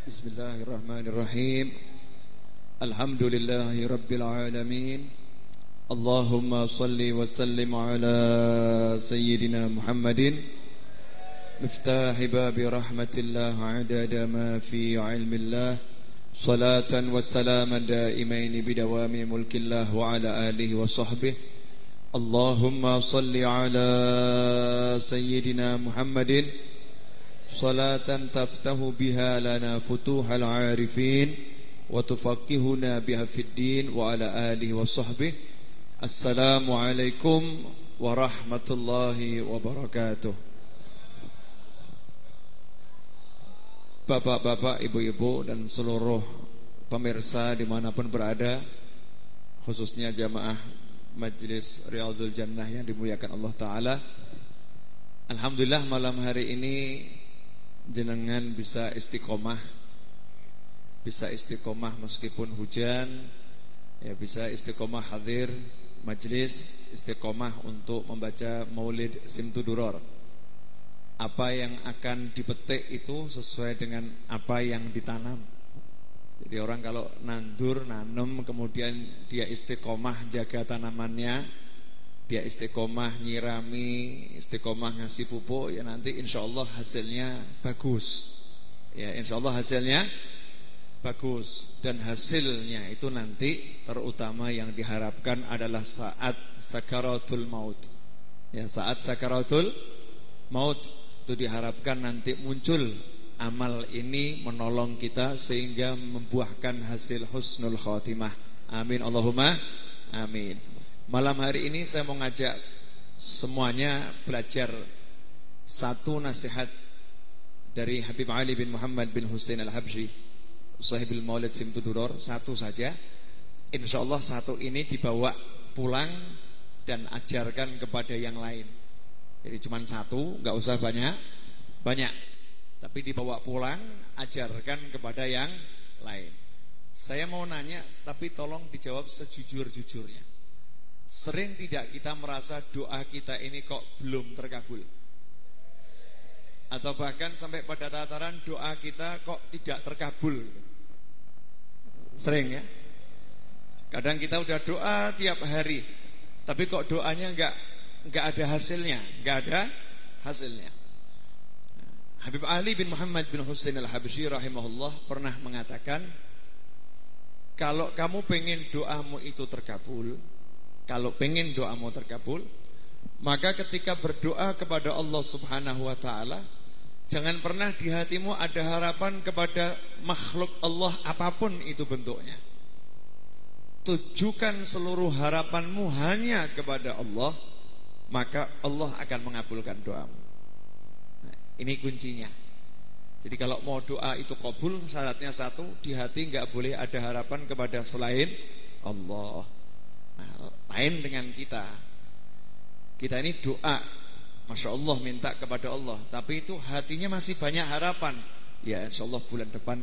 Bismillahirrahmanirrahim. Alhamdulillahi rabbil alamin. Allahumma salli wa sallim ala sayyidina Muhammadin miftahi babi rahmatillah adada ma fi ilmillah. Salatan wa salaman daimaini bidawami mulkillah wa ala alihi wa sahbihi. Allahumma salli ala sayyidina Muhammadin salatan taftahu biha lana futuhal arifin wa tufaqihuna biha fid din wa ala alihi wa sahbihi. Assalamualaikum warahmatullahi wabarakatuh. Bapak-bapak, ibu-ibu dan seluruh pemirsa dimanapun berada, khususnya jamaah Majlis Riyadhul Jannah yang dimuliakan Allah Ta'ala. Alhamdulillah malam hari ini jenengan bisa istiqomah meskipun hujan, ya bisa istiqomah hadir majlis, istiqomah untuk membaca Maulid Simtuduror. Apa yang akan dipetik itu sesuai dengan apa yang ditanam. Jadi orang kalau nanam kemudian dia istiqomah jaga tanamannya, dia istiqomah nyirami, istiqomah ngasih pupuk, ya nanti insyaallah hasilnya bagus. Ya insyaallah hasilnya bagus. Dan hasilnya itu nanti terutama yang diharapkan adalah saat sakaratul maut. Ya saat sakaratul maut itu diharapkan nanti muncul amal ini menolong kita sehingga membuahkan hasil husnul khotimah. Amin Allahumma amin. Malam hari ini saya mau ngajak semuanya belajar satu nasihat dari Habib Ali bin Muhammad bin Husain Al-Habsyi, Sahibul Maulid Simtuduror, satu saja. Insyaallah satu ini dibawa pulang dan ajarkan kepada yang lain. Jadi cuma satu, gak usah banyak. Tapi dibawa pulang, ajarkan kepada yang lain. Saya mau nanya, tapi tolong dijawab sejujur-jujurnya. Sering tidak kita merasa doa kita ini kok belum terkabul? Atau bahkan sampai pada tataran doa kita kok tidak terkabul? Sering ya? Kadang kita udah doa tiap hari, tapi kok doanya enggak ada hasilnya, Habib Ali bin Muhammad bin Husain Al-Habsyi rahimahullah pernah mengatakan, kalau kamu pengen doamu itu terkabul, maka ketika berdoa kepada Allah Subhanahu wa ta'ala, jangan pernah di hatimu ada harapan kepada makhluk Allah apapun itu bentuknya. Tujukan seluruh harapanmu hanya kepada Allah, maka Allah akan mengabulkan doamu. Nah, ini kuncinya. Jadi kalau mau doa itu kabul, syaratnya satu, di hati gak boleh ada harapan kepada selain Allah. Nah, lain dengan kita ini doa, Masya Allah minta kepada Allah, tapi itu hatinya masih banyak harapan. Ya insya Allah bulan depan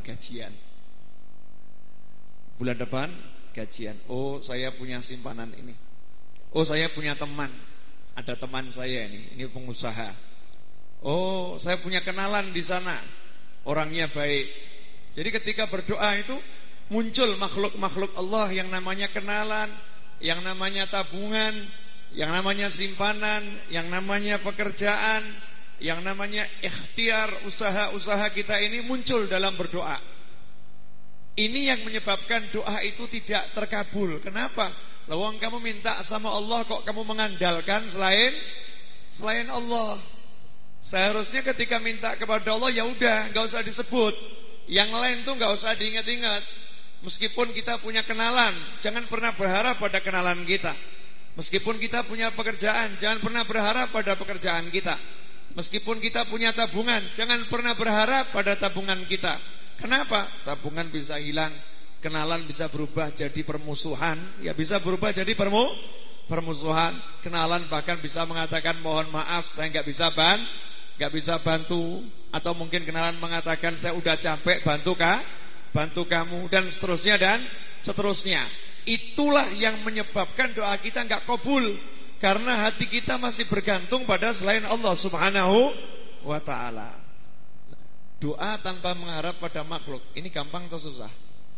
gajian. Oh saya punya simpanan ini. Oh saya punya teman, ada teman saya ini pengusaha. Oh saya punya kenalan di sana, orangnya baik. Jadi ketika berdoa itu muncul makhluk-makhluk Allah yang namanya kenalan, yang namanya tabungan, yang namanya simpanan, yang namanya pekerjaan, yang namanya ikhtiar, usaha-usaha kita ini muncul dalam berdoa. Ini yang menyebabkan doa itu tidak terkabul. Kenapa? Lawang kamu minta sama Allah kok kamu mengandalkan selain Allah. Seharusnya ketika minta kepada Allah ya udah, enggak usah disebut. Yang lain tuh enggak usah diingat-ingat. Meskipun kita punya kenalan, jangan pernah berharap pada kenalan kita. Meskipun kita punya pekerjaan, jangan pernah berharap pada pekerjaan kita. Meskipun kita punya tabungan, jangan pernah berharap pada tabungan kita. Kenapa? Tabungan bisa hilang, kenalan bisa berubah jadi permusuhan. Ya bisa berubah jadi permusuhan. Kenalan bahkan bisa mengatakan mohon maaf, saya gak bisa bantu. Atau mungkin kenalan mengatakan saya udah capek bantu kamu, dan seterusnya. Itulah yang menyebabkan doa kita enggak kabul, karena hati kita masih bergantung pada selain Allah Subhanahu wa ta'ala. Doa tanpa mengharap pada makhluk, ini gampang atau susah?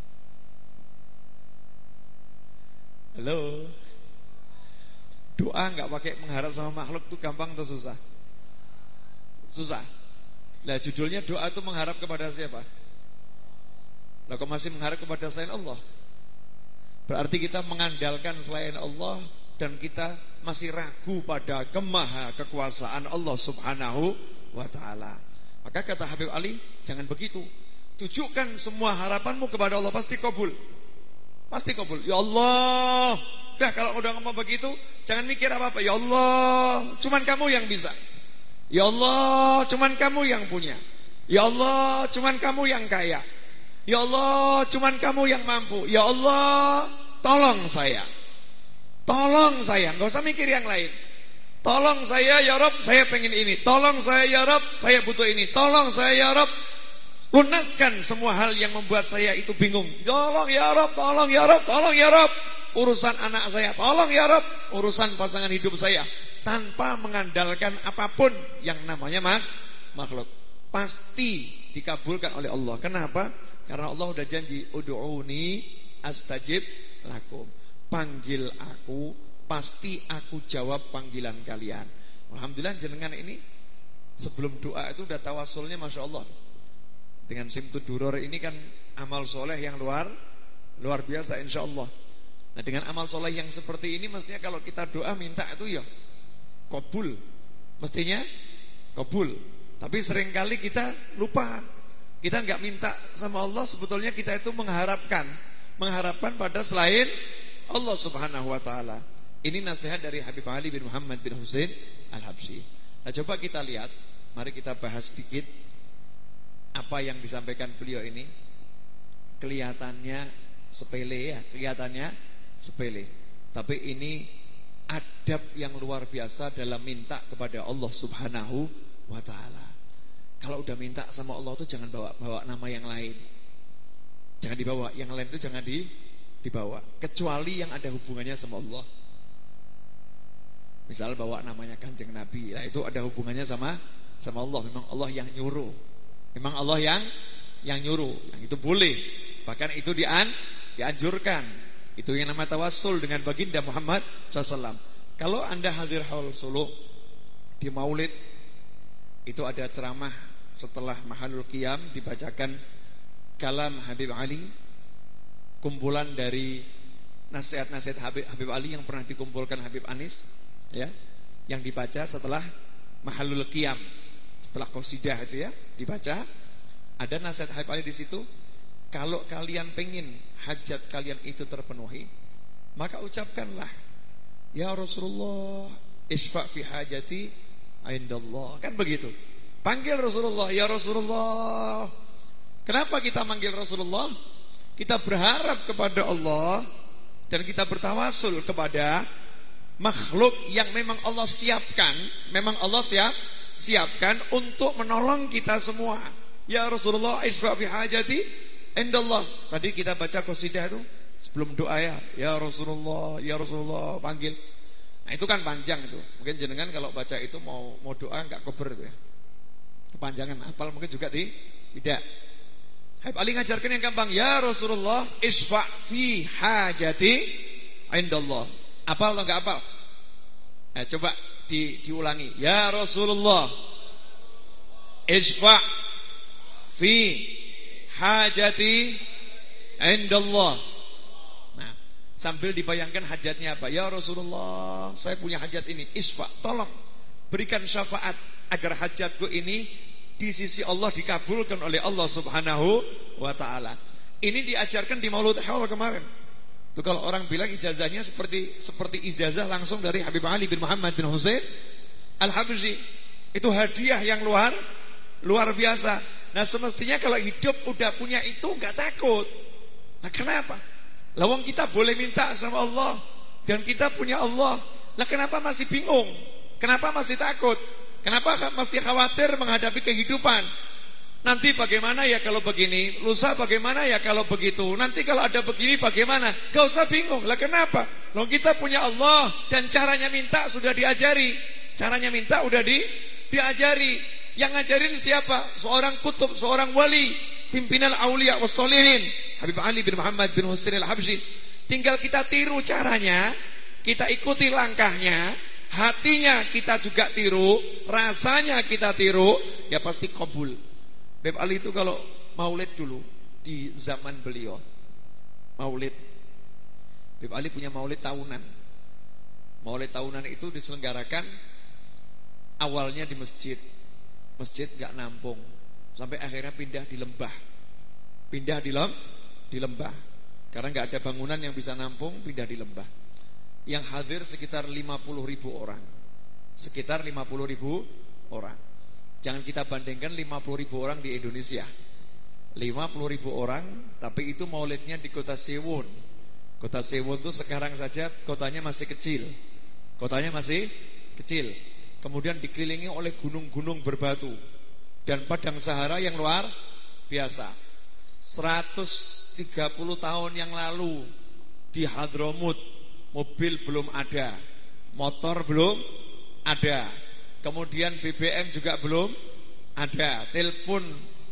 Halo. Doa nggak pakai mengharap sama makhluk itu gampang atau susah? Susah. Nah, judulnya doa itu mengharap kepada siapa? Lah kok masih mengharap kepada selain Allah? Berarti kita mengandalkan selain Allah dan kita masih ragu pada kemaha kekuasaan Allah Subhanahu wa ta'ala. Maka kata Habib Ali, jangan begitu. Tujukan semua harapanmu kepada Allah, pasti kabul. Pasti kabul. Ya Allah. Nah, kalau udah ngomong begitu, jangan mikir apa-apa. Ya Allah, cuman kamu yang bisa. Ya Allah, cuman kamu yang punya. Ya Allah, cuman kamu yang kaya. Ya Allah, cuman kamu yang mampu. Ya Allah, tolong saya. Tolong saya, enggak usah mikir yang lain. Tolong saya ya Rabb, saya pengen ini. Tolong saya ya Rabb, saya butuh ini. Tolong saya ya Rabb, lunaskan semua hal yang membuat saya itu bingung. Tolong ya Rabb, tolong ya Rabb, tolong ya Rabb. Urusan anak saya, tolong ya Rabb. Urusan pasangan hidup saya. Tanpa mengandalkan apapun yang namanya makhluk. Pasti dikabulkan oleh Allah. Kenapa? Karena Allah udah janji, ud'uni astajib lakum. Panggil aku, pasti aku jawab panggilan kalian. Alhamdulillah jenengan ini sebelum doa itu udah tawasulnya Masya Allah. Dengan Simtud Duror ini kan amal soleh yang luar biasa insya Allah. Nah, dengan amal soleh yang seperti ini mestinya kalau kita doa minta itu ya kabul. Mestinya kabul. Tapi seringkali kita lupa. Kita enggak minta sama Allah, sebetulnya kita itu mengharapkan pada selain Allah Subhanahu wa taala. Ini nasihat dari Habib Ali bin Muhammad bin Husain Al-Habsyi. Nah, coba kita lihat, mari kita bahas sedikit apa yang disampaikan beliau ini. Kelihatannya sepele ya, kelihatannya sepele. Tapi ini adab yang luar biasa dalam minta kepada Allah Subhanahu wa taala. Kalau udah minta sama Allah tuh jangan bawa nama yang lain. Jangan dibawa, yang lain itu jangan dibawa, kecuali yang ada hubungannya sama Allah. Misal bawa namanya Kanjeng Nabi, nah itu ada hubungannya sama Allah. Memang Allah yang nyuruh. Memang Allah yang nyuruh. Yang itu boleh. Bahkan itu dianjurkan. Itu yang nama tawassul dengan baginda Muhammad SAW. Kalau Anda hadir haul Solo di Maulid, itu ada ceramah setelah Mahalul Qiyam, dibacakan kalam Habib Ali, kumpulan dari nasihat-nasihat Habib Ali yang pernah dikumpulkan Habib Anis, ya, yang dibaca setelah Mahalul Qiyam, setelah qasidah itu ya, dibaca. Ada nasihat Habib Ali di situ. Kalau kalian pengen hajat kalian itu terpenuhi, maka ucapkanlah, ya Rasulullah, isfa' fi hajati indallah. Kan begitu. Panggil Rasulullah, ya Rasulullah. Kenapa kita manggil Rasulullah? Kita berharap kepada Allah dan kita bertawasul kepada makhluk yang memang Allah siapkan, memang Allah siapkan untuk menolong kita semua. Ya Rasulullah, isfa' fi hajati indallah. Tadi kita baca qasidah itu sebelum doa ya. Ya Rasulullah, panggil. Nah, itu kan panjang itu. Mungkin jenengan kalau baca itu mau doa enggak kober itu ya. Kepanjangan, apal mungkin juga tidak. Habib Ali ngajarkan yang gampang. Ya Rasulullah, isfa' fi hajati indallah. Apal atau enggak apal? Nah, coba diulangi. Ya Rasulullah, isfa' fi hajati indallah. Nah, sambil dibayangkan hajatnya apa? Ya Rasulullah, saya punya hajat ini. Isfa', tolong berikan syafaat agar hajatku ini di sisi Allah dikabulkan oleh Allah Subhanahu wa taala. Ini diajarkan di Maulud Haul kemarin. Itu kalau orang bilang ijazahnya seperti ijazah langsung dari Habib Ali bin Muhammad bin Husain Al-Habsyi. Itu hadiah yang luar biasa. Nah, semestinya kalau hidup udah punya itu enggak takut. Nah, kenapa? Lah wong kita boleh minta sama Allah dan kita punya Allah. Lah kenapa masih bingung? Kenapa masih takut? Kenapa masih khawatir menghadapi kehidupan? Nanti bagaimana ya kalau begini? Lusa bagaimana ya kalau begitu? Nanti kalau ada begini bagaimana? Gak usah bingung. Lah kenapa? Loh, kita punya Allah dan caranya minta sudah diajari. Caranya minta udah diajari. Yang ngajarin siapa? Seorang kutub, seorang wali, pimpinan aulia wassolihin, Habib Ali bin Muhammad bin Husain al-Habsyi. Tinggal kita tiru caranya, kita ikuti langkahnya, hatinya kita juga tiru, rasanya kita tiru, ya pasti kabul. Habib Ali itu kalau maulid dulu di zaman beliau, maulid, Habib Ali punya maulid tahunan. Maulid tahunan itu diselenggarakan awalnya di masjid. Masjid gak nampung, sampai akhirnya pindah di lembah. Pindah di lembah. Karena gak ada bangunan yang bisa nampung, pindah di lembah. Yang hadir sekitar 50.000 orang. Sekitar 50.000 orang. Jangan kita bandingkan 50.000 orang di Indonesia. 50.000 orang, tapi itu maulidnya di kota Sewon. Kota Sewon itu sekarang saja kotanya masih kecil. Kotanya masih kecil. Kemudian dikelilingi oleh gunung-gunung berbatu dan padang Sahara yang luar biasa. 130 tahun yang lalu di Hadramut, mobil belum ada, motor belum ada, kemudian BBM juga belum ada, telepon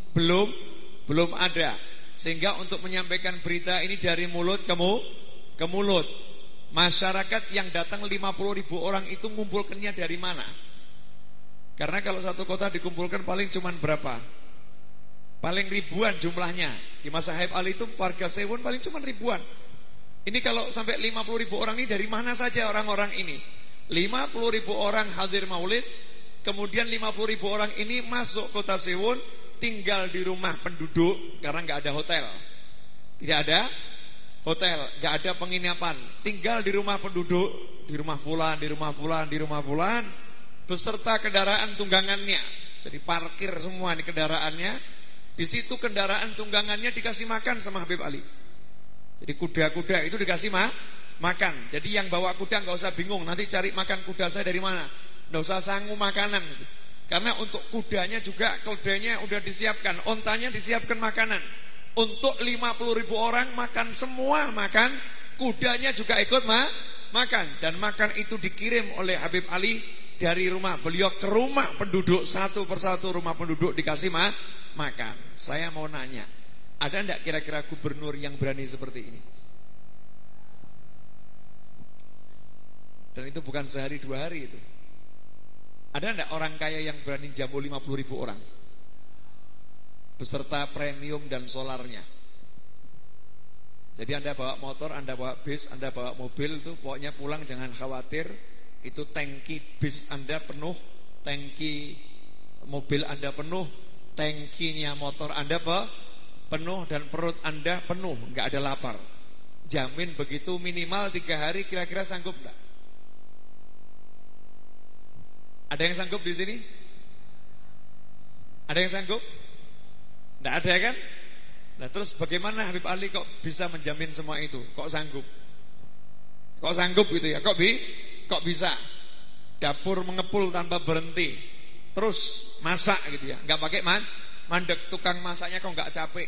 belum ada. Sehingga untuk menyampaikan berita ini dari mulut ke mulut. Masyarakat yang datang 50.000 orang itu ngumpulkannya dari mana? Karena kalau satu kota dikumpulkan paling cuman berapa? Paling ribuan jumlahnya. Di masa Habib Ali itu warga Sewon paling cuman ribuan. Ini kalau sampai 50.000 orang ini dari mana saja orang-orang ini? 50.000 orang hadir maulid, kemudian 50.000 orang ini masuk kota Sewon, tinggal di rumah penduduk karena nggak ada hotel. Tidak ada hotel, nggak ada penginapan, tinggal di rumah penduduk, di rumah fulan, di rumah fulan, di rumah fulan, beserta kendaraan tunggangannya. Jadi parkir semua di kendaraannya. Di situ kendaraan tunggangannya dikasih makan sama Habib Ali. Jadi kuda-kuda itu dikasih makan. Jadi yang bawa kuda nggak usah bingung, nanti cari makan kuda saya dari mana. Nggak usah sanggup makanan. Karena untuk kudanya juga keledainya udah disiapkan, ontanya disiapkan makanan. Untuk 50.000 orang makan semua makan, kudanya juga ikut makan. Dan makan itu dikirim oleh Habib Ali dari rumah beliau ke rumah penduduk, satu persatu rumah penduduk dikasih makan. Saya mau nanya, ada enggak kira-kira gubernur yang berani seperti ini? Dan itu bukan sehari dua hari itu. Ada enggak orang kaya yang berani jamu 50.000 orang beserta premium dan solarnya? Jadi Anda bawa motor, Anda bawa bis, Anda bawa mobil itu pokoknya pulang jangan khawatir. Itu tangki bis Anda penuh, tangki mobil Anda penuh, tangkinya motor Anda penuh, dan perut Anda penuh, enggak ada lapar. Jamin begitu minimal 3 hari. Kira-kira sanggup enggak? Ada yang sanggup di sini? Ada yang sanggup? Enggak ada kan? Nah terus bagaimana Habib Ali kok bisa menjamin semua itu? Kok sanggup? Kok sanggup gitu ya? Kok bisa? Dapur mengepul tanpa berhenti, terus masak gitu ya, enggak pakai mandek. Tukang masaknya kok enggak capek?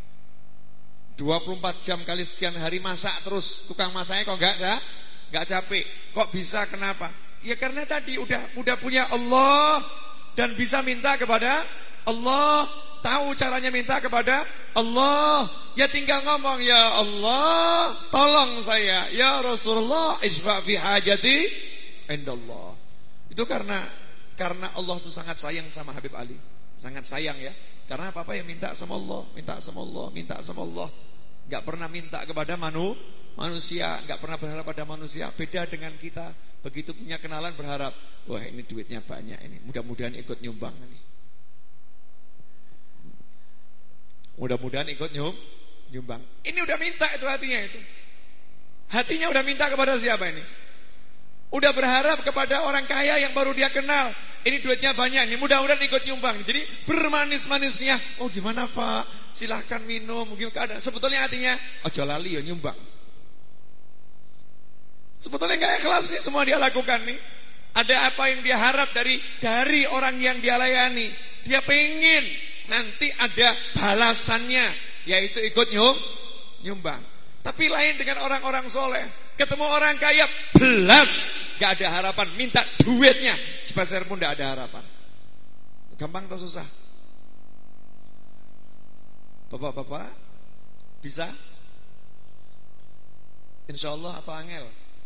24 jam kali sekian hari masak terus, tukang masaknya kok enggak capek? Kok bisa? Kenapa? Ya karena tadi udah punya Allah dan bisa minta kepada Allah, tahu caranya minta kepada Allah. Ya tinggal ngomong, ya Allah tolong saya, ya Rasulullah isfa fi hajati indallah. Itu karena Allah itu sangat sayang sama Habib Ali. Sangat sayang ya. Karena apa-apa yang minta sama Allah, minta sama Allah, minta sama Allah. Enggak pernah minta kepada manusia, enggak pernah berharap pada manusia. Beda dengan kita, begitu punya kenalan berharap, wah ini duitnya banyak ini, mudah-mudahan ikut nyumbang ini. Mudah-mudahan ikut nyumbang. Ini udah minta itu hatinya itu. Hatinya udah minta kepada siapa ini? Udah berharap kepada orang kaya yang baru dia kenal. Ini duitnya banyak, ini mudah-mudahan ikut nyumbang. Jadi bermanis-manisnya, oh gimana Pak? Silahkan minum, mungkin keadaan. Sebetulnya hatinya, ojo lali ya nyumbang. Sebetulnya gak ikhlas nih semua dia lakukan nih. Ada apa yang dia harap dari orang yang dia layani. Dia pengen nanti ada balasannya, yaitu ikut nyumbang. Tapi lain dengan orang-orang soleh. Ketemu orang kaya, belas gak ada harapan, minta duitnya sepeser pun gak ada harapan. Gampang atau susah? Bapak-bapak bisa? Insyaallah atau angel?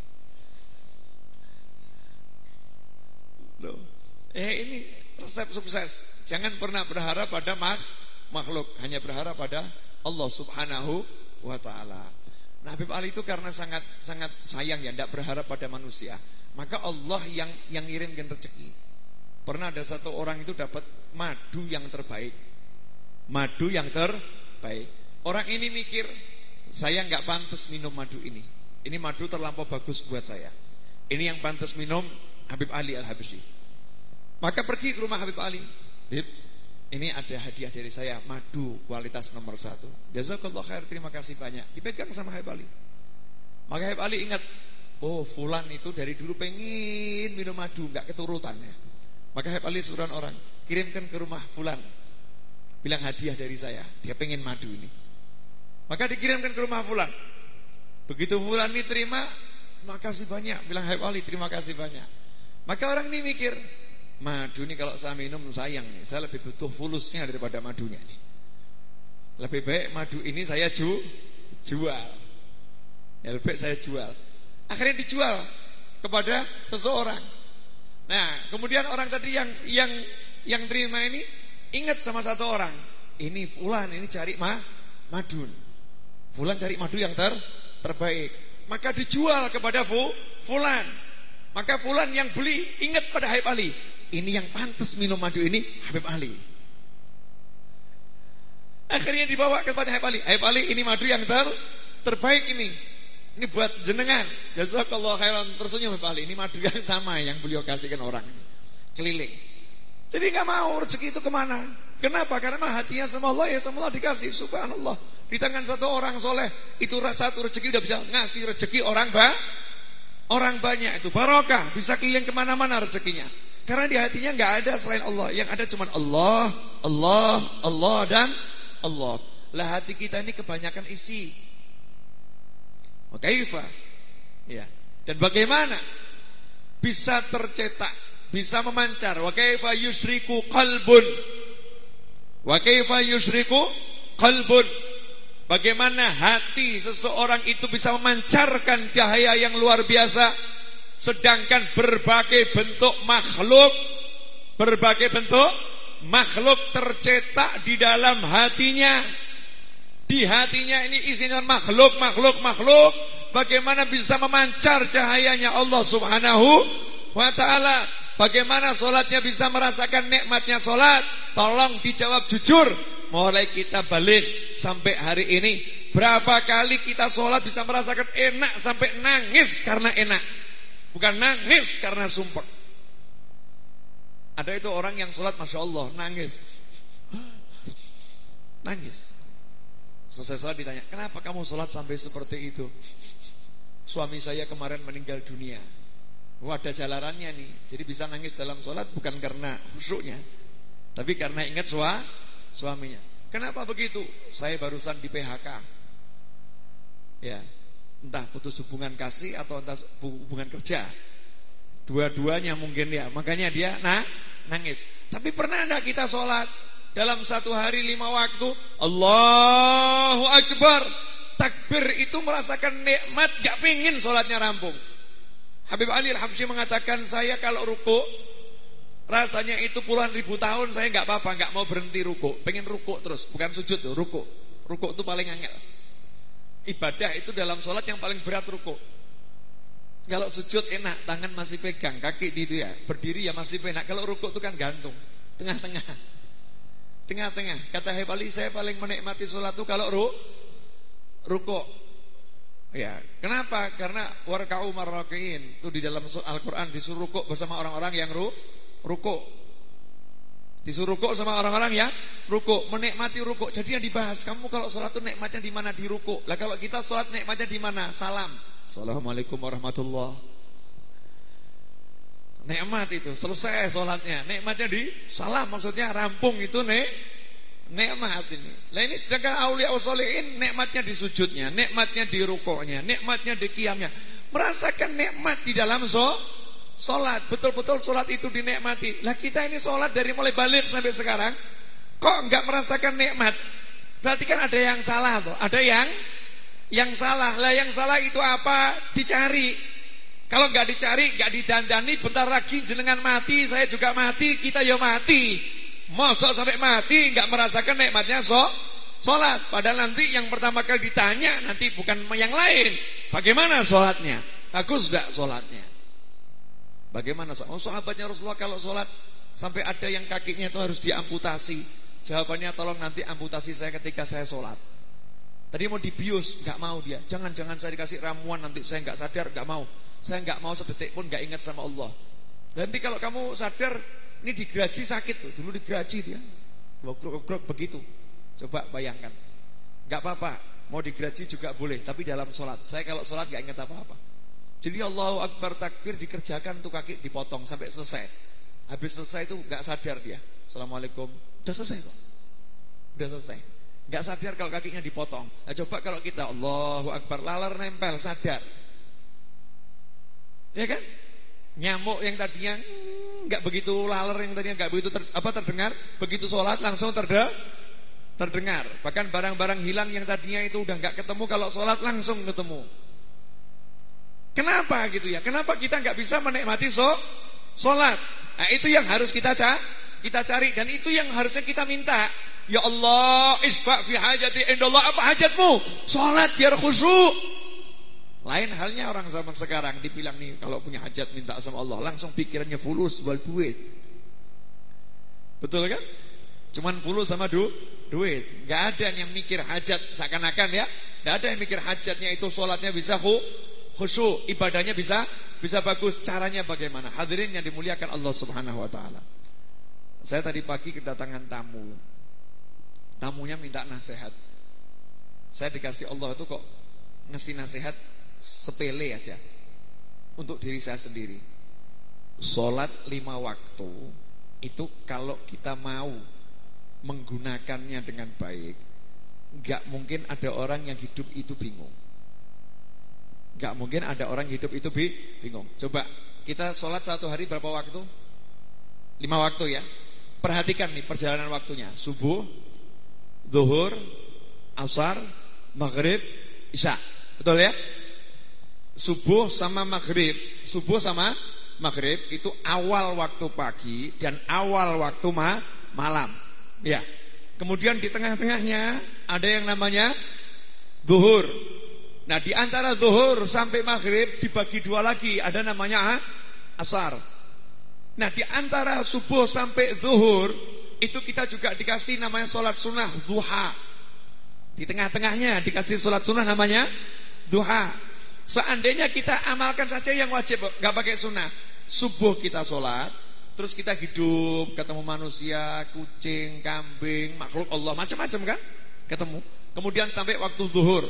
Loh, ini resep sukses. Jangan pernah berharap pada makhluk, hanya berharap pada Allah Subhanahu wa taala. Nah, Habib Ali itu karena sangat sayang ya, tidak berharap pada manusia. Maka Allah yang ngirimkan rezeki. Pernah ada satu orang itu dapat madu yang terbaik. Madu yang terbaik. Orang ini mikir, saya nggak pantas minum madu ini. Ini madu terlampau bagus buat saya. Ini yang pantas minum Habib Ali Al-Habsyi. Maka pergi ke rumah Habib Ali. Habib, ini ada hadiah dari saya, madu kualitas nomor 1. Jazakallah khair, terima kasih banyak. Dipegang sama Habib Ali. Maka Habib Ali ingat, oh fulan itu dari dulu pengen minum madu, gak keturutan ya. Maka Habib Ali suruh orang, kirimkan ke rumah fulan, bilang hadiah dari saya, dia pengen madu ini. Maka dikirimkan ke rumah fulan. Begitu fulan ini terima, makasih banyak, bilang Habib Ali, terima kasih banyak. Maka orang ini mikir, madu ini kalau saya minum sayang nih, saya lebih butuh fulusnya daripada madunya nih. Lebih baik madu ini saya jual. Ya lebih baik saya jual. Akhirnya dijual kepada seseorang. Nah, kemudian orang tadi yang terima ini ingat sama satu orang. Ini fulan ini cari madu. Fulan cari madu yang terbaik. Maka dijual kepada fulan. Maka fulan yang beli ingat pada Habib Ali. Ini yang pantas minum madu ini Habib Ali. Akhirnya dibawa kepada Habib Ali. Habib Ali, ini madu yang terbaik ini. Ini buat jenengan. Jazakallahu khairan. Tersenyum Habib Ali. Ini madu yang sama yang beliau kasihkan orang. Keliling. Jadi gak mau rezeki itu kemana. Kenapa? Karena hatinya sama Allah, ya sama Allah dikasih. Subhanallah. Di tangan satu orang soleh, itu satu rezeki udah bisa ngasih rezeki orang banyak. Itu barokah. Bisa keliling kemana-mana rezekinya. Karena di hatinya gak ada selain Allah. Yang ada cuma Allah, Allah, Allah dan Allah. Lah hati kita ini kebanyakan isi. Kaifa? Ya. Dan bagaimana bisa tercetak, bisa memancar? Wa kaifa yusyriku qalbun? Wa kaifa yusyriku qalbun? Bagaimana hati seseorang itu bisa memancarkan cahaya yang luar biasa, sedangkan berbagai bentuk makhluk tercetak di dalam hatinya. Di hatinya ini isinya makhluk. Bagaimana bisa memancar cahayanya Allah Subhanahu wa ta'ala? Bagaimana solatnya bisa merasakan nikmatnya solat? Tolong dijawab jujur. Mulai kita balik sampai hari ini, berapa kali kita solat bisa merasakan enak sampai nangis karena enak, bukan nangis karena sumpah. Ada itu orang yang solat Masya Allah nangis. Selesai sholat ditanya, kenapa kamu sholat sampai seperti itu? Suami saya kemarin meninggal dunia. Wah, ada jalarannya nih. Jadi bisa nangis dalam sholat bukan karena khusyuknya, tapi karena ingat suaminya. Kenapa begitu? Saya barusan di PHK. Ya, entah putus hubungan kasih atau entah hubungan kerja. Dua-duanya mungkin ya. Makanya dia nangis. Tapi pernah enggak kita sholat dalam satu hari 5 waktu, Allahu Akbar, takbir itu merasakan nikmat, gak pengen sholatnya rampung. Habib Ali Al-Habsyi mengatakan, saya kalau ruku rasanya itu puluhan ribu tahun saya gak apa-apa, gak mau berhenti ruku. Pengen ruku terus, bukan sujud tuh, ruku. Ruku itu paling angel. Ibadah itu dalam sholat yang paling berat ruku. Kalau sujud enak, tangan masih pegang, kaki di itu ya, berdiri ya masih enak. Kalau ruku itu kan gantung, tengah-tengah. Kata Habib Ali, saya paling menikmati sholat itu kalau rukuk. Ya, kenapa? Karena warka'u marraqiin itu di dalam Al-Quran disuruh rukuk bersama orang-orang yang rukuk. Disuruh rukuk sama orang-orang yang rukuk, menikmati rukuk. Jadi yang dibahas, kamu kalau sholat itu nikmatnya di mana? Di rukuk. Lah kalau kita sholat nikmatnya di mana? Salam. Assalamualaikum warahmatullahi. Nikmat itu, selesai sholatnya. Nikmatnya di salam, maksudnya rampung itu nikmat ini. Lah ini sedangkan aulia usholihin nikmatnya di sujudnya, nikmatnya di rukuknya, nikmatnya di qiyamnya. Merasakan nikmat di dalam Sholat, betul-betul sholat itu dinikmati. Lah kita ini sholat dari mulai balik sampai sekarang, kok enggak merasakan nikmat? Berarti kan ada yang salah tuh. Ada yang salah. Lah yang salah itu apa? Dicari. Kalau enggak dicari, enggak didandani, bentar lagi jenengan mati, saya juga mati, kita ya mati. Mosok sampai mati enggak merasakan nikmatnya sholat. Padahal nanti yang pertama kali ditanya nanti bukan yang lain. Bagaimana sholatnya? Bagus enggak sholatnya? Bagaimana sahabatnya Rasulullah kalau sholat sampai ada yang kakinya itu harus diamputasi. Jawabannya, tolong nanti amputasi saya ketika saya sholat. Tadi mau dibius, gak mau dia. Jangan saya dikasih ramuan nanti saya gak sadar, gak mau. Saya gak mau sedetik pun gak ingat sama Allah. Nanti kalau kamu sadar, ini digeraji sakit tuh. Dulu digeraji dia, grok begitu. Coba bayangkan. Gak apa-apa, mau digeraji juga boleh, tapi dalam sholat. Saya kalau sholat gak ingat apa-apa. Jadi Allahu Akbar takbir dikerjakan tuh kaki dipotong sampai selesai. Habis selesai itu gak sadar dia. Assalamualaikum. Udah selesai kok. Udah selesai. Gak sadar kalau kakinya dipotong. Nah coba kalau kita Allahu Akbar, laler nempel, sadar. Ya kan? Nyamuk yang tadinya gak begitu laler, yang tadinya gak begitu terdengar, begitu sholat langsung terdengar. Bahkan barang-barang hilang yang tadinya itu udah gak ketemu, kalau sholat langsung ketemu. Kenapa gitu ya? Kenapa kita nggak bisa menikmati sholat? Nah itu yang harus kita cari, dan itu yang harusnya kita minta. Ya Allah, isfa' fi hajati indallah. Apa hajatmu? Sholat biar khusyuk. Lain halnya orang zaman sekarang dibilang nih kalau punya hajat minta sama Allah, langsung pikirannya fulus buat duit. Betul kan? Cuman fulus sama duit. Nggak ada yang mikir hajat seakan-akan ya. Nggak ada yang mikir hajatnya itu sholatnya bisa khusyuk, ibadahnya bisa bagus. Caranya bagaimana? Hadirin yang dimuliakan Allah Subhanahu wa taala. Saya tadi pagi kedatangan tamu. Tamunya minta nasihat. Saya dikasih Allah itu kok ngasih nasihat sepele aja untuk diri saya sendiri. Sholat 5 waktu itu kalau kita mau menggunakannya dengan baik, gak mungkin ada orang yang hidup itu bingung. Gak mungkin ada orang hidup itu bingung. Coba kita sholat satu hari berapa waktu? 5 waktu ya. Perhatikan nih perjalanan waktunya. Subuh, zuhur, asar, maghrib, isya. Betul ya? Subuh sama maghrib itu awal waktu pagi dan awal waktu malam. Ya. Kemudian di tengah-tengahnya ada yang namanya zuhur. Nah di antara zuhur sampai maghrib dibagi 2 lagi, ada namanya asar. Nah di antara subuh sampai zuhur itu kita juga dikasih namanya sholat sunnah duha. Di tengah-tengahnya dikasih sholat sunnah namanya duha. Seandainya kita amalkan saja yang wajib, gak pakai sunnah. Subuh kita sholat, terus kita hidup, ketemu manusia, kucing, kambing, makhluk Allah, macam-macam kan ketemu. Kemudian sampai waktu zuhur,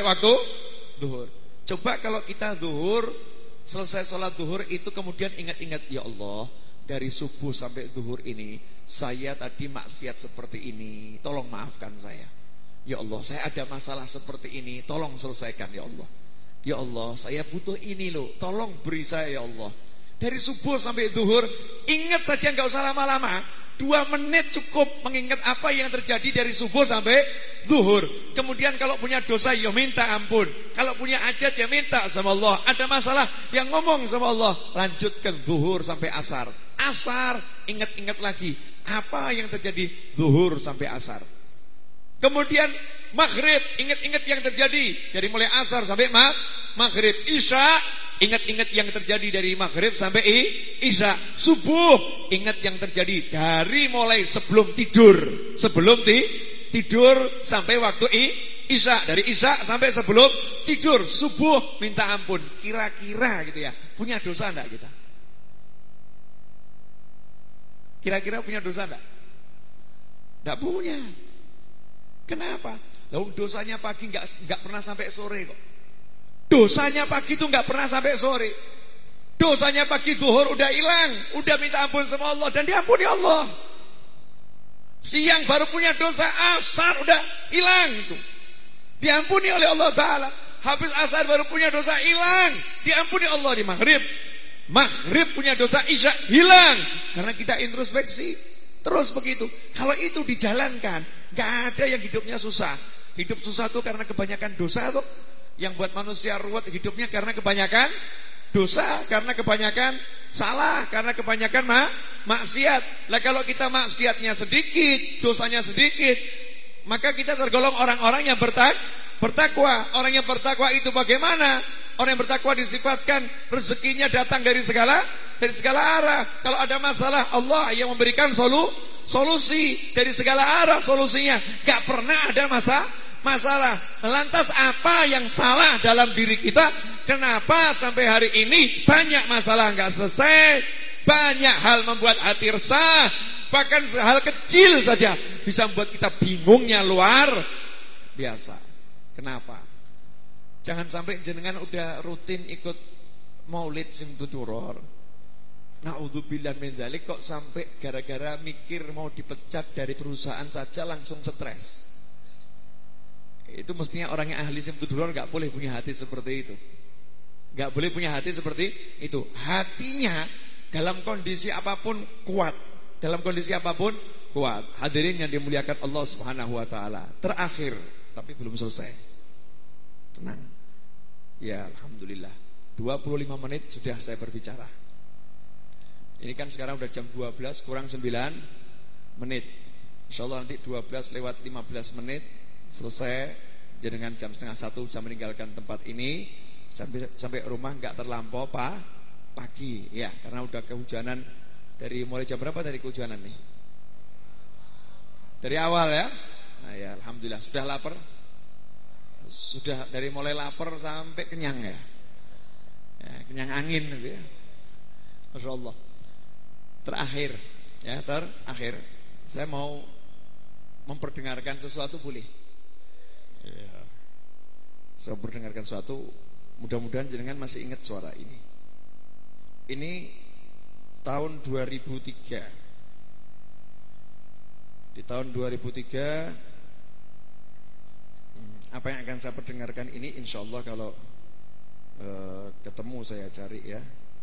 Coba kalau kita zuhur, selesai sholat zuhur itu kemudian ingat-ingat, ya Allah, dari subuh sampai zuhur ini saya tadi maksiat seperti ini, tolong maafkan saya. Ya Allah, saya ada masalah seperti ini, tolong selesaikan ya Allah. Ya Allah, saya butuh ini loh, tolong beri saya ya Allah. Dari subuh sampai zuhur, ingat saja, gak usah lama-lama. 2 menit cukup mengingat apa yang terjadi dari subuh sampai zuhur. Kemudian kalau punya dosa ya minta ampun. Kalau punya hajat ya minta sama Allah. Ada masalah yang ngomong sama Allah. Lanjutkan zuhur sampai asar. Asar ingat-ingat lagi apa yang terjadi zuhur sampai asar. Kemudian maghrib ingat-ingat yang terjadi dari mulai asar sampai maghrib. Isya ingat-ingat yang terjadi dari maghrib sampai isya. Subuh ingat yang terjadi dari mulai sebelum tidur sampai waktu isya. Dari isya sampai sebelum tidur. Subuh minta ampun. Kira-kira gitu ya, punya dosa enggak kita? Kira-kira punya dosa enggak? Enggak punya. Kenapa? Lalu dosanya pagi enggak pernah sampai sore kok. Dosanya pagi itu enggak pernah sampai sore. Dosanya pagi zuhur udah hilang, udah minta ampun sama Allah dan diampuni Allah. Siang baru punya dosa, asar udah hilang itu, diampuni oleh Allah Ta'ala. Habis asar baru punya dosa, hilang, diampuni Allah di maghrib. maghrib punya dosa, isya hilang. Karena kita introspeksi. Terus begitu. Kalau itu dijalankan, gak ada yang hidupnya susah. Hidup susah tuh karena kebanyakan dosa tuh. Yang buat manusia ruwet hidupnya karena kebanyakan dosa, karena kebanyakan salah, karena kebanyakan maksiat. Lah kalau kita maksiatnya sedikit, dosanya sedikit, maka kita tergolong orang-orang yang bertakwa. Orang yang bertakwa itu bagaimana? Orang yang bertakwa disifatkan rezekinya datang dari segala arah. Kalau ada masalah, Allah yang memberikan solusi dari segala arah solusinya. Gak pernah ada masalah. Lantas apa yang salah dalam diri kita? Kenapa sampai hari ini banyak masalah gak selesai? Banyak hal membuat hati resah. Bahkan hal kecil saja bisa membuat kita bingungnya luar biasa. Kenapa? Jangan sampai jenengan udah rutin ikut maulid Simtuduror. Na'udzubillah min dzalik, kok sampai gara-gara mikir mau dipecat dari perusahaan saja langsung stres. Itu mestinya orang yang ahli Simtuduror gak boleh punya hati seperti itu. Gak boleh punya hati seperti itu. Hatinya dalam kondisi apapun kuat. Dalam kondisi apapun kuat. Hadirin yang dimuliakan Allah Subhanahu wa taala. Terakhir, tapi belum selesai. Tenang. Ya, alhamdulillah. 25 menit sudah saya berbicara. Ini kan sekarang udah jam 12 kurang 9 menit. Insyaallah nanti 12 lewat 15 menit selesai. Jenengan jam setengah 1 bisa meninggalkan tempat ini sampai rumah enggak terlampau pagi ya, karena udah kehujanan. Dari mulai jam berapa dari kehujanan nih? Dari awal ya. Nah ya, alhamdulillah. Sudah lapar? Sudah dari mulai lapar sampai kenyang ya. Kenyang angin gitu ya. Masya Allah. Terakhir ya, terakhir saya mau memperdengarkan sesuatu, boleh? Ya. Saya memperdengarkan sesuatu. Mudah-mudahan jenengan masih ingat suara ini. Ini tahun 2003. Di tahun 2003, apa yang akan saya perdengarkan ini insyaallah kalau ketemu saya cari ya.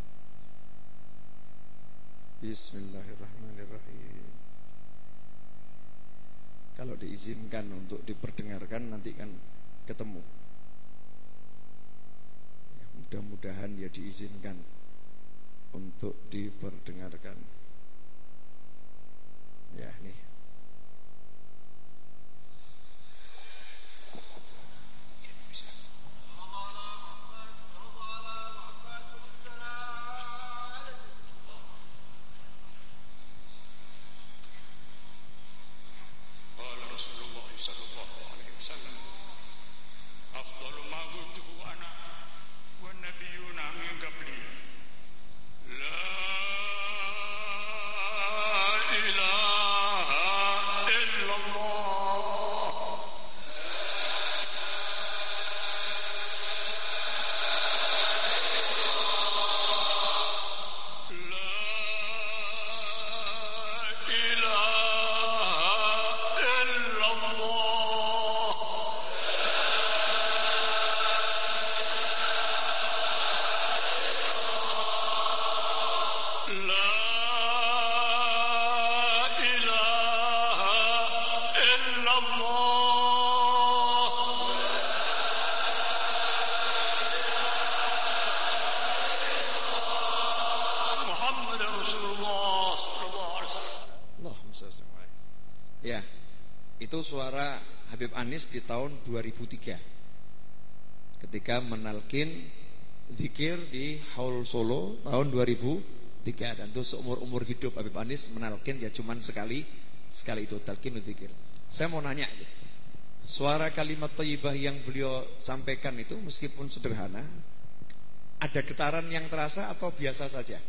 Bismillahirrahmanirrahim. Kalau diizinkan untuk diperdengarkan nanti kan ketemu ya, mudah-mudahan ya diizinkan untuk diperdengarkan. Ya, nih. Ya, itu suara Habib Anis di tahun 2003 ketika menalkin zikir di Haul Solo tahun 2003. Dan itu seumur-umur hidup Habib Anis menalkin ya cuman sekali itu talqin zikir. Saya mau nanya, suara kalimat thayyibah yang beliau sampaikan itu meskipun sederhana, ada getaran yang terasa atau biasa saja?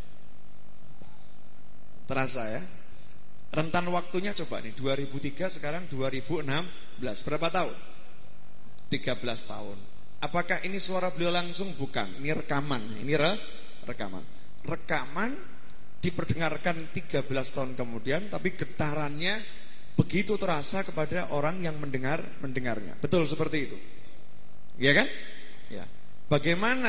Terasa ya. Rentan waktunya coba nih, 2003 sekarang 2016, berapa tahun? 13 tahun. Apakah ini suara beliau langsung? Bukan, ini rekaman. Ini rekaman. Rekaman diperdengarkan 13 tahun kemudian, tapi getarannya begitu terasa kepada orang yang mendengarnya. Betul seperti itu. Iya kan? Ya. Bagaimana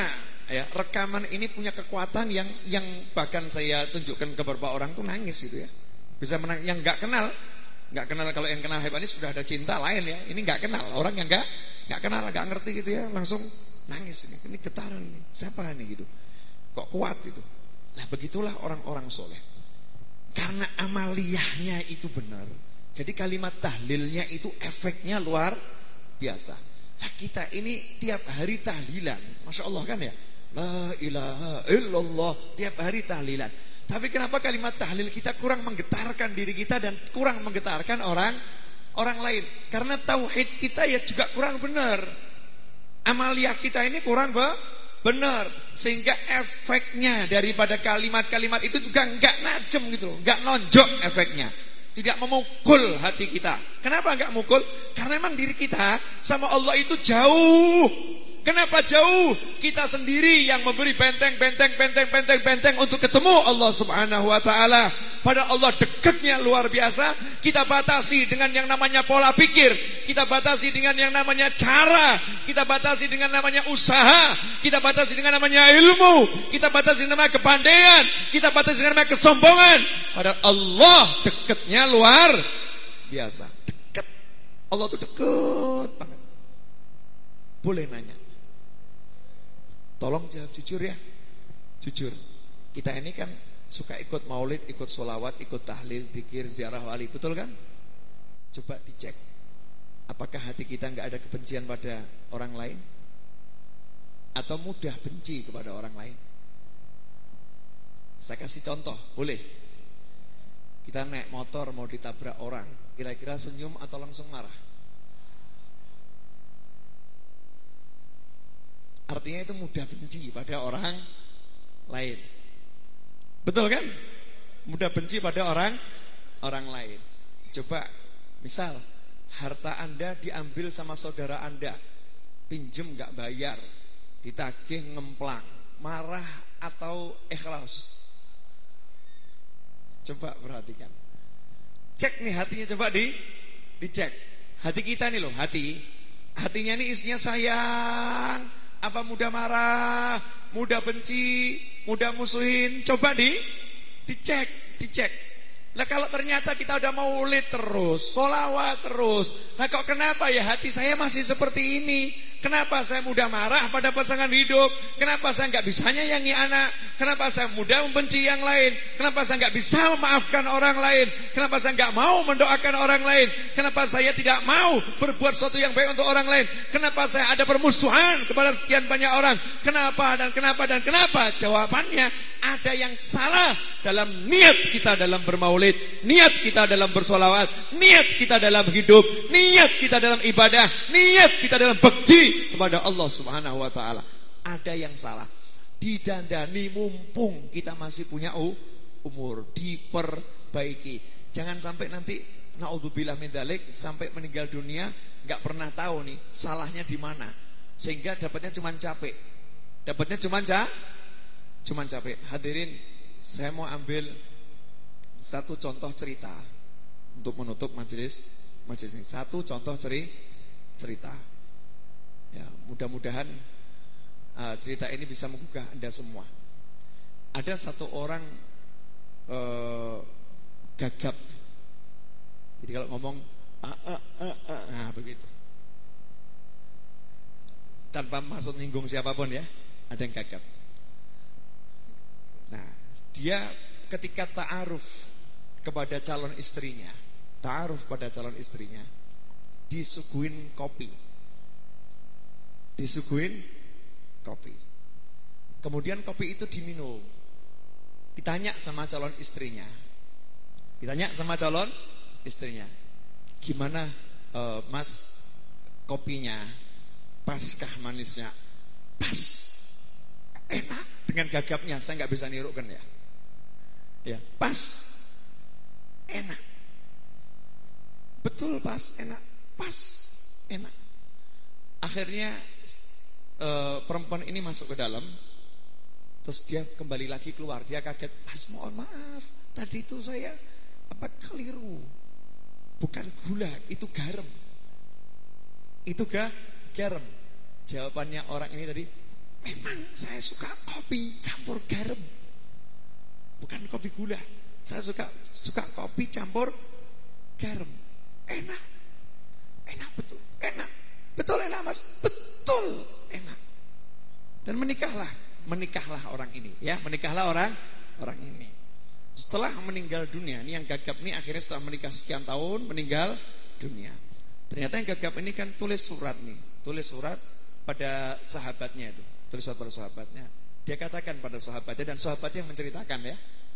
ya, rekaman ini punya kekuatan yang bahkan saya tunjukkan ke beberapa orang tuh nangis gitu ya. Bisa menang, yang nggak kenal kalau yang kenal Habib Anis sudah ada cinta lain ya. Ini nggak kenal, orang yang nggak kenal, nggak ngerti gitu ya, langsung nangis ini getaran ini. Siapa ini gitu? Kok kuat gitu? Nah, begitulah orang-orang soleh. Karena amaliyahnya itu benar. Jadi kalimat tahlilnya itu efeknya luar biasa. Nah, kita ini tiap hari tahlilan, Masya Allah kan ya, la ilaha illallah, tiap hari tahlilan. Tapi kenapa kalimat tahlil kita kurang menggetarkan diri kita dan kurang menggetarkan orang lain? Karena tauhid kita ya juga kurang benar. Amaliyah kita ini kurang benar, sehingga efeknya daripada kalimat-kalimat itu juga enggak najem gitu loh, enggak nonjok efeknya. Tidak memukul hati kita. Kenapa enggak mukul? Karena memang diri kita sama Allah itu jauh. Kenapa jauh? Kita sendiri yang memberi benteng untuk ketemu Allah Subhanahu wa taala. Pada Allah dekatnya luar biasa. Kita batasi dengan yang namanya pola pikir, kita batasi dengan yang namanya cara, kita batasi dengan namanya usaha, kita batasi dengan namanya ilmu, kita batasi dengan namanya kepandaian, kita batasi dengan namanya kesombongan. Pada Allah dekatnya luar biasa. Dekat. Allah tuh dekat banget. Boleh nanya? Tolong jawab jujur ya. Jujur. Kita ini kan suka ikut maulid, ikut sholawat, ikut tahlil, dzikir, ziarah wali, betul kan? Coba dicek. Apakah hati kita gak ada kebencian pada orang lain? Atau mudah benci kepada orang lain? Saya kasih contoh, boleh? Kita naik motor mau ditabrak orang, kira-kira senyum atau langsung marah? Artinya itu mudah benci pada orang lain. Betul kan? Mudah benci pada orang lain. Coba misal harta Anda diambil sama saudara Anda, pinjem gak bayar, ditagih ngemplang, marah atau ikhlas? Coba perhatikan. Cek nih hatinya, coba dicek. Hati kita nih loh, hatinya nih isinya sayang, apa mudah marah, mudah benci, mudah musuhin? Coba dicek. Nah kalau ternyata kita udah maulid terus, sholawat terus, nah kok kenapa ya hati saya masih seperti ini? Kenapa saya mudah marah pada pasangan hidup? Kenapa saya gak bisa nyayangi anak? Kenapa saya mudah membenci yang lain? Kenapa saya gak bisa memaafkan orang lain? Kenapa saya gak mau mendoakan orang lain? Kenapa saya tidak mau berbuat sesuatu yang baik untuk orang lain? Kenapa saya ada permusuhan kepada sekian banyak orang? Kenapa? Jawabannya ada yang salah dalam niat kita dalam bermaulid, niat kita dalam bersolawat, niat kita dalam hidup, niat kita dalam ibadah, niat kita dalam bekti kepada Allah Subhanahu wa taala. Ada yang salah. Didandani mumpung kita masih punya umur, diperbaiki. Jangan sampai nanti naudzubillah min dzalik, sampai meninggal dunia enggak pernah tahu nih salahnya di mana. Sehingga dapatnya cuma capek. Cuman capek. Hadirin, saya mau ambil satu contoh cerita untuk menutup majelis ini. Satu contoh cerita. Ya, mudah-mudahan cerita ini bisa menggugah Anda semua. Ada satu orang gagap. Jadi kalau ngomong nah begitu. Tanpa maksud nyinggung siapapun ya, ada yang gagap. Nah, dia ketika ta'aruf kepada calon istrinya, disuguhin kopi. Kemudian kopi itu diminum. Ditanya sama calon istrinya, gimana mas kopinya? Paskah manisnya? Pas, enak. Dengan gagapnya, saya gak bisa nirukan ya, pas, enak. Betul pas, enak. Akhirnya perempuan ini masuk ke dalam. Terus dia kembali lagi keluar. Dia kaget, mas mohon maaf, tadi itu saya keliru. Bukan gula, itu garam. Jawabannya orang ini tadi, Memang saya suka kopi campur garam, bukan kopi gula. Saya suka kopi campur garam. Enak betul, enak. Betul enak Mas, betul enak. Dan menikahlah orang ini, ya, menikahlah orang ini. Setelah meninggal dunia, ini yang gagap ini akhirnya setelah menikah sekian tahun meninggal dunia. Ternyata yang gagap ini kan tulis surat pada sahabatnya itu, tulis surat pada sahabatnya. Dia katakan pada sahabatnya, dan sahabatnya menceritakan,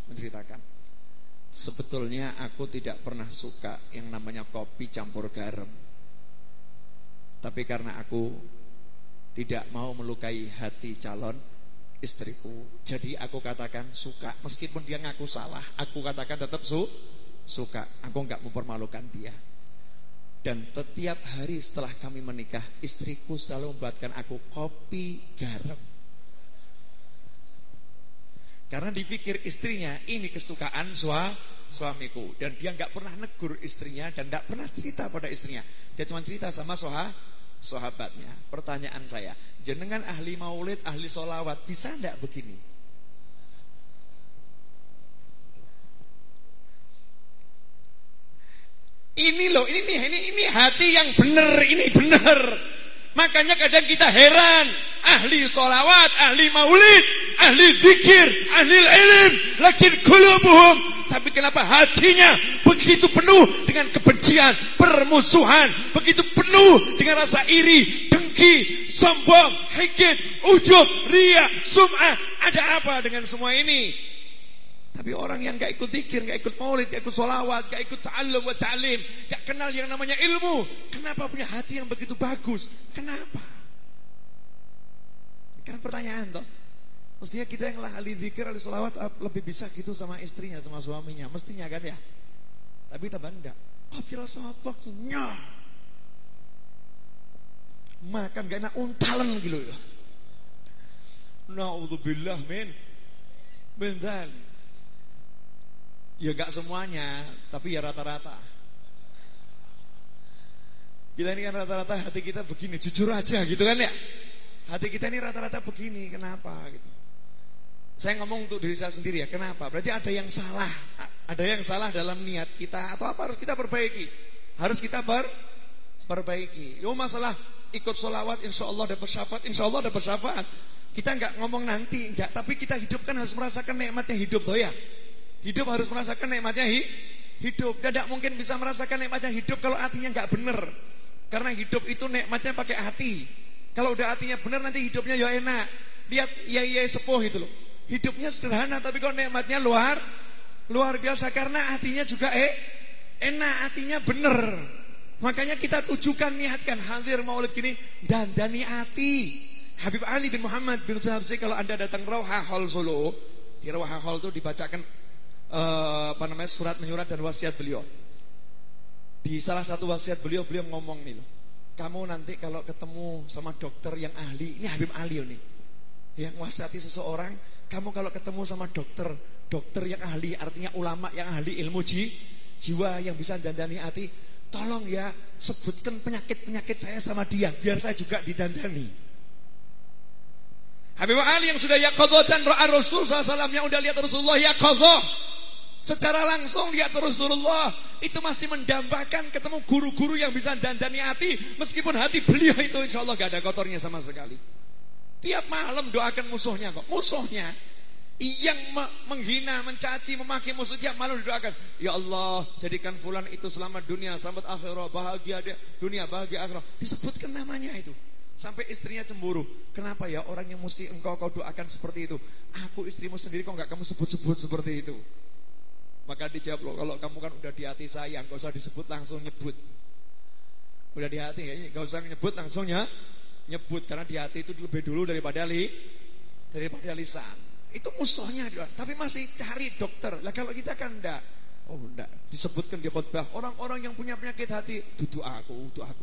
sebetulnya aku tidak pernah suka yang namanya kopi campur garam. Tapi karena aku tidak mau melukai hati calon istriku, jadi aku katakan suka. Meskipun dia ngaku salah, aku katakan tetap suka. Aku enggak mempermalukan dia. Dan setiap hari setelah kami menikah, istriku selalu membuatkan aku kopi garam. Karena dipikir istrinya ini kesukaan suamiku. Dan dia enggak pernah negur istrinya dan enggak pernah cerita pada istrinya. Dia cuma cerita sama sahabatnya. Pertanyaan saya, jenengan ahli maulid, ahli sholawat, bisa enggak begini? Ini loh, ini hati yang benar, ini benar. Makanya kadang kita heran, ahli sholawat, ahli maulid, ahli zikir, ahli ilm, lakin qulubuhum, tapi kenapa hatinya begitu penuh dengan kebencian, permusuhan, begitu penuh dengan rasa iri, dengki, sombong, hikid, ujub, riya, sum'ah. Ada apa dengan semua ini? Tapi orang yang gak ikut zikir, gak ikut maulid, gak ikut sholawat, gak ikut ta'allum wa ta'lim, gak kenal yang namanya ilmu, kenapa punya hati yang begitu bagus? Kenapa? Ini kan pertanyaan toh. Mestinya kita yang ahli zikir, ahli sholawat lebih bisa gitu sama istrinya, sama suaminya. Mestinya kan ya. Tapi tambah enggak. Kopi rasa apa? Nyah. Makan gak enak untalan gitu ya. Na'udzubillah min dzalik. Ya gak semuanya, tapi ya rata-rata. Kita ini kan rata-rata hati kita begini, jujur aja gitu kan ya. Hati kita ini rata-rata begini, kenapa gitu. Saya ngomong untuk diri saya sendiri ya, kenapa? Berarti ada yang salah. Ada yang salah dalam niat kita, atau apa harus kita perbaiki. Harus kita perbaiki. Yo masalah ikut sholawat, insya Allah dapat syafaat, insya Allah dapat syafaat. Kita gak ngomong nanti, enggak, tapi kita hidup kan harus merasakan nikmatnya hidup toh ya. Hidup harus merasakan nikmatnya hidup. Dan tidak mungkin bisa merasakan nikmatnya hidup kalau hatinya nggak benar. Karena hidup itu nikmatnya pakai hati. Kalau udah hatinya benar nanti hidupnya ya enak. Lihat ya sepuh itu loh. Hidupnya sederhana tapi kalau nikmatnya luar biasa karena hatinya juga enak, hatinya benar. Makanya kita tujukan, niatkan hadir maulid gini dandani hati. Habib Ali bin Muhammad bin Habsyi kalau Anda datang Rauha Hall Solo, di Rauha Hall itu dibacakan surat menyurat dan wasiat beliau. Di salah satu wasiat beliau ngomong nih loh, kamu nanti kalau ketemu sama dokter yang ahli, ini Habib Ali nih, yang wasiati seseorang, kamu kalau ketemu sama dokter yang ahli, artinya ulama yang ahli ilmu jiwa yang bisa dandani hati, tolong ya sebutkan penyakit saya sama dia, biar saya juga didandani. Habib Ali yang sudah yaqadhatan ra'a Rasul SAW, yang udah lihat Rasulullah yaqadhah secara langsung lihat Rasulullah, itu masih mendambakan ketemu guru-guru yang bisa dandani hati, meskipun hati beliau itu insya Allah gak ada kotornya sama sekali. Tiap malam doakan musuhnya kok. Musuhnya yang menghina, mencaci, memaki musuh, tiap malam didoakan, ya Allah jadikan fulan itu selamat dunia, selamat akhirat, bahagia dunia, bahagia akhirat. Disebutkan namanya itu. Sampai istrinya cemburu. Kenapa ya orang yang mesti kau doakan seperti itu? Aku istrimu sendiri kok gak kamu sebut-sebut seperti itu? Maka dijawab loh, kalau kamu kan udah di hati saya, gak usah disebut, langsung nyebut. Udah di hati, gak usah nyebut, langsung nyebut. Karena di hati itu lebih dulu daripada lisan. Itu musuhnya dia. Tapi masih cari dokter. Lah kalau kita kan enggak. Oh enggak, disebutkan di khutbah, orang-orang yang punya penyakit hati, duduk aku.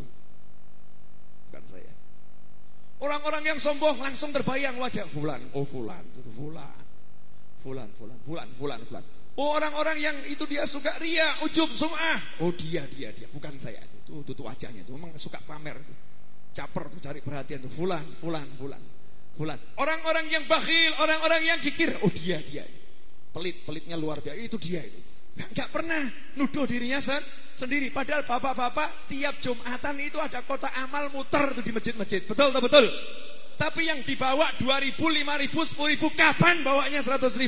Bukan saya. Orang-orang yang sombong langsung terbayang wajah fulan. Oh fulan, itu fulan. Oh orang-orang yang itu dia suka riya, ujub, sum'ah. Oh dia, bukan saya itu wajahnya itu memang suka pamer itu. Caper tuh cari perhatian tuh fulan. Fulan. Orang-orang yang bakhil, orang-orang yang kikir, oh dia. Pelit-pelitnya luar biasa, itu dia itu. Enggak pernah nuduh dirinya sendiri. Padahal bapak-bapak tiap Jumatan itu ada kotak amal muter tuh di masjid-masjid. Betul. Tapi yang dibawa 2.000, 5.000, 10.000, kapan bawanya 100.000?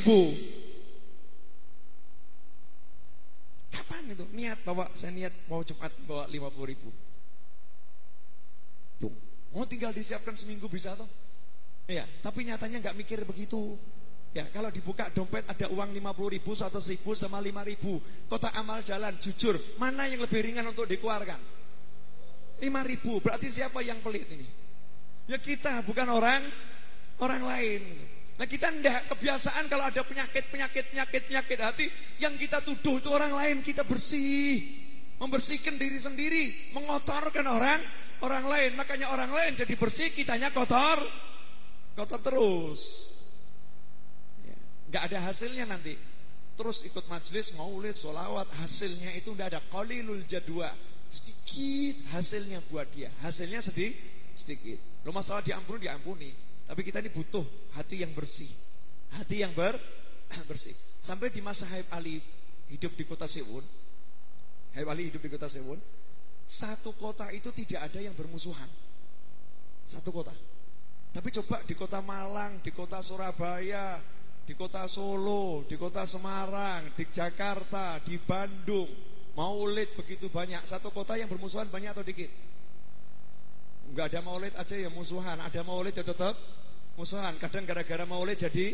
Kapan itu? Saya niat mau Jumat bawa 50.000. Tuh, tinggal disiapkan seminggu bisa toh? Iya, tapi nyatanya enggak mikir begitu. Ya, kalau dibuka dompet ada uang 50.000 atau 1.000 sama 5.000. Kotak amal jalan, jujur, mana yang lebih ringan untuk dikeluarkan? 5.000. Berarti siapa yang pelit ini? Ya kita, bukan orang lain. Nah kita enggak kebiasaan kalau ada penyakit hati yang kita tuduh itu orang lain, kita bersih. Membersihkan diri sendiri, mengotorkan orang lain. Makanya orang lain jadi bersih, kitanya kotor terus. Gak ada hasilnya nanti. Terus ikut majelis, maulid, sholawat, hasilnya itu gak ada. Qalilul jadwa, sedikit hasilnya buat dia. Hasilnya sedikit. Lo masalah diampuni. Tapi kita ini butuh hati yang bersih, hati yang bersih. Sampai di masa Habib Ali hidup di kota Sewun, satu kota itu tidak ada yang bermusuhan. Satu kota. Tapi coba di kota Malang, di kota Surabaya, di kota Solo, di kota Semarang, di Jakarta, di Bandung, maulid begitu banyak. Satu kota yang bermusuhan banyak atau dikit? Enggak ada maulid aja ya musuhan. Ada maulid ya tetap musuhan. Kadang gara-gara maulid jadi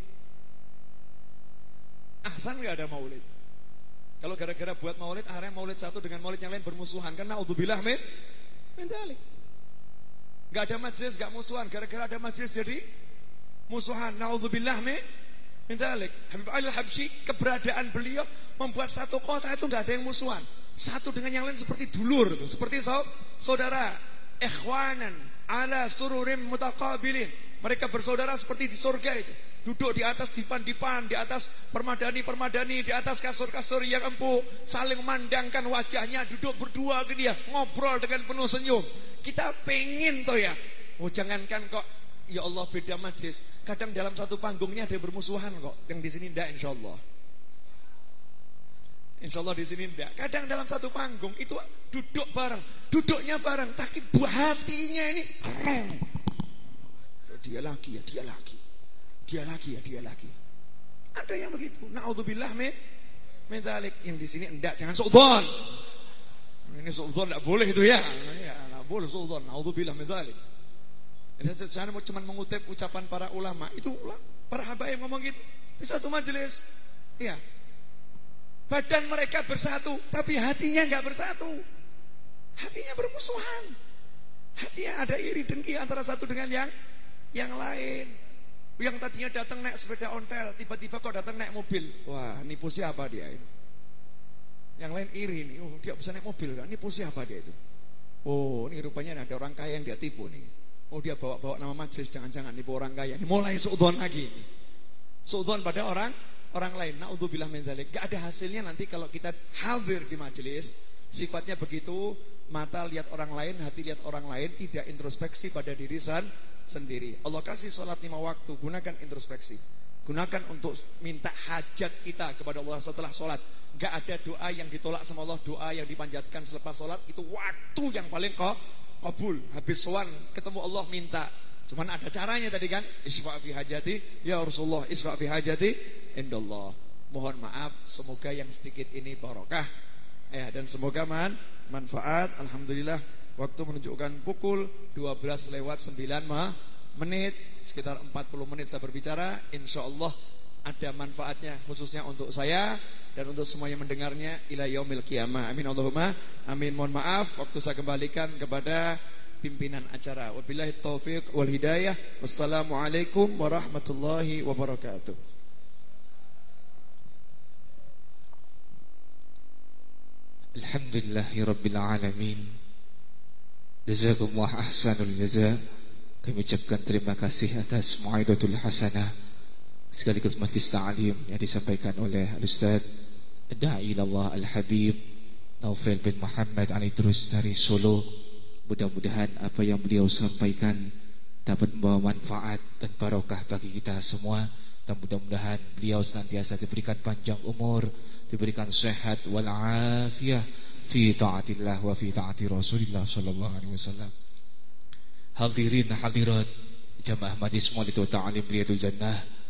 ahsan enggak ada maulid. Kalau gara-gara buat maulid, akhirnya maulid satu dengan maulid yang lain bermusuhan. Karena naudzubillah min dzalik. Enggak ada majelis, enggak musuhan. Gara-gara ada majelis jadi musuhan. Naudzubillah min dzalik. Habib Ali Al-Habsyi, keberadaan beliau membuat satu kota itu enggak ada yang musuhan. Satu dengan yang lain seperti dulur itu, seperti saudara, ikhwanan ala sururim mutaqabilin. Mereka bersaudara seperti di surga itu. Duduk di atas dipan-dipan, di atas permadani, di atas kasur-kasur yang empuk, saling memandangkan wajahnya, duduk berdua gitu ya, ngobrol dengan penuh senyum. Kita pengen toh ya. Oh jangankan kok ya Allah beda majlis. Kadang dalam satu panggungnya ada yang bermusuhan kok. Yang di sini enggak insyaallah. Insyaallah di sini enggak. Kadang dalam satu panggung itu duduknya bareng, tapi buah hatinya ini dia lagi. Ada yang begitu. Naudzubillah min dzalik. Yang di sini enggak, jangan suudzon. Ini suudzon enggak boleh itu ya. Ya, enggak boleh suudzon. Naudzubillah min dzalik. Ini saya mau cuma mengutip ucapan para ulama. Itu para habaib ngomong gitu di satu majelis. Iya. Badan mereka bersatu, tapi hatinya enggak bersatu. Hatinya bermusuhan. Hatinya ada iri dengki antara satu dengan yang lain. Yang tadinya datang naik sepeda ontel, tiba-tiba kok datang naik mobil. Wah, nipu siapa dia itu? Yang lain iri nih. Oh, dia bisa naik mobil kan? Nipu siapa dia itu? Oh, ini rupanya ada orang kaya yang dia tipu nih. Oh, dia bawa nama majelis, jangan-jangan nipu orang kaya. Ini mulai suudzon lagi. Suudzon pada orang lain. Naudzubillah min dzalik. Gak ada hasilnya nanti kalau kita hadir di majelis. Sifatnya begitu, mata lihat orang lain, hati lihat orang lain, tidak introspeksi pada diri sendiri. Allah kasih sholat 5 waktu, gunakan introspeksi. Gunakan untuk minta hajat kita kepada Allah setelah sholat. Gak ada doa yang ditolak sama Allah. Doa yang dipanjatkan selepas sholat itu waktu yang paling kabul. Habis sowan ketemu Allah minta. Cuman ada caranya tadi kan, isra' fi hajati ya Rasulullah, isra' fi hajati indallah. Mohon maaf, semoga yang sedikit ini barokah ya, dan semoga manfaat. Alhamdulillah, waktu menunjukkan pukul 12:09 menit, sekitar 40 menit saya berbicara. InsyaAllah ada manfaatnya khususnya untuk saya dan untuk semua yang mendengarnya ila yaumil qiyamah. Amin Allahumma amin. Mohon maaf, waktu saya kembalikan kepada pimpinan acara. Wabillahi taufiq wal hidayah. Wassalamualaikum warahmatullahi wabarakatuh. Alhamdulillahi rabbil alamin. Jazakumullah ahsanul jaza. Kami ucapkan terima kasih atas mau'izatul hasanah sekaligus majlis ta'lim yang disampaikan oleh Al-Ustaz Da'i ilallah Al-Habib Naufel bin Muhammad Ali Terus dari Solo. Mudah-mudahan apa yang beliau sampaikan dapat membawa manfaat dan barokah bagi kita semua. Dan mudah-mudahan beliau senantiasa diberikan panjang umur, diberikan sehat wal afiyah fi taatillah wa fi taati Rasulillah sallallahu alaihi wasallam. Hadirin hadirat jamaah majlis Maulidul Ta'alim Riyadul Jannah